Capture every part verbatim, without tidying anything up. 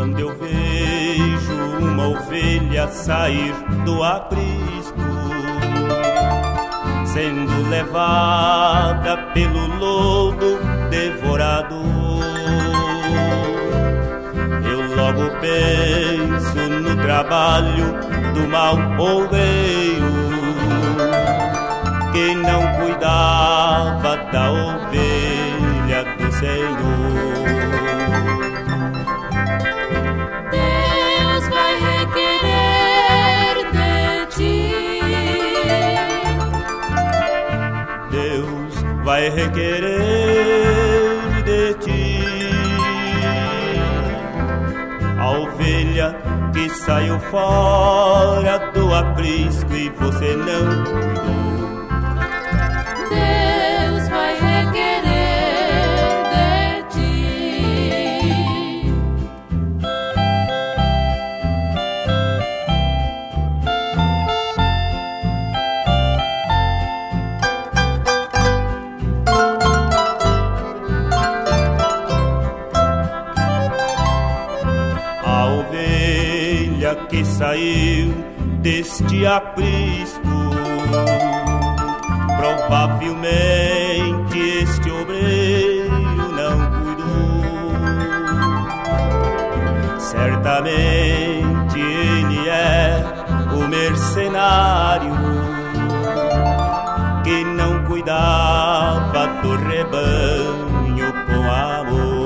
Quando eu vejo uma ovelha sair do aprisco, sendo levada pelo lobo devorador, eu logo penso no trabalho do mau olveiro, que não cuidava da ovelha do Senhor. Deus vai requerer de ti, Deus vai requerer de ti a ovelha que saiu fora do aprisco e você não cuidou. Deus vai requerer de ti. A ovelha que saiu deste aprisco, provavelmente este obreiro não cuidou. Certamente ele é o mercenário que não cuidava do rebanho com amor.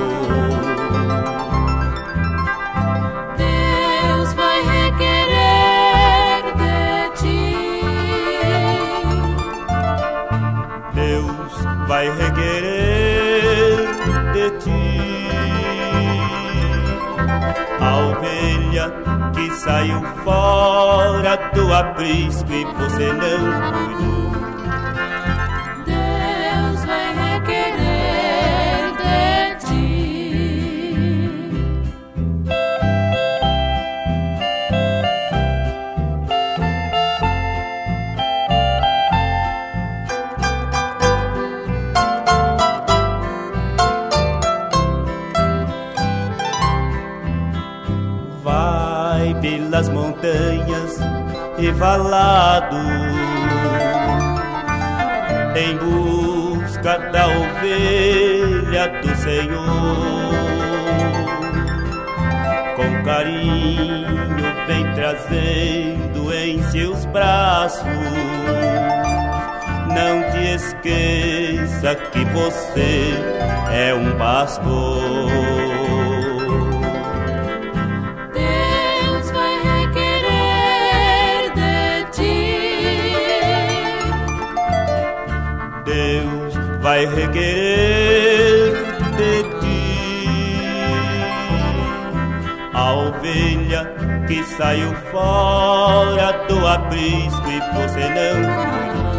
Deus vai requerer de ti, Deus vai requerer de ti a ovelha que saiu fora do aprisco e você não cuidou. Deus vai requerer de ti. Vai pelas montanhas e valados em busca da ovelha do Senhor. Com carinho vem trazendo em seus braços. Não te esqueça que você é um pastor. Deus vai requerer de ti, Deus vai requerer de ti a ovelha que saiu fora do aprisco e você não cuidou.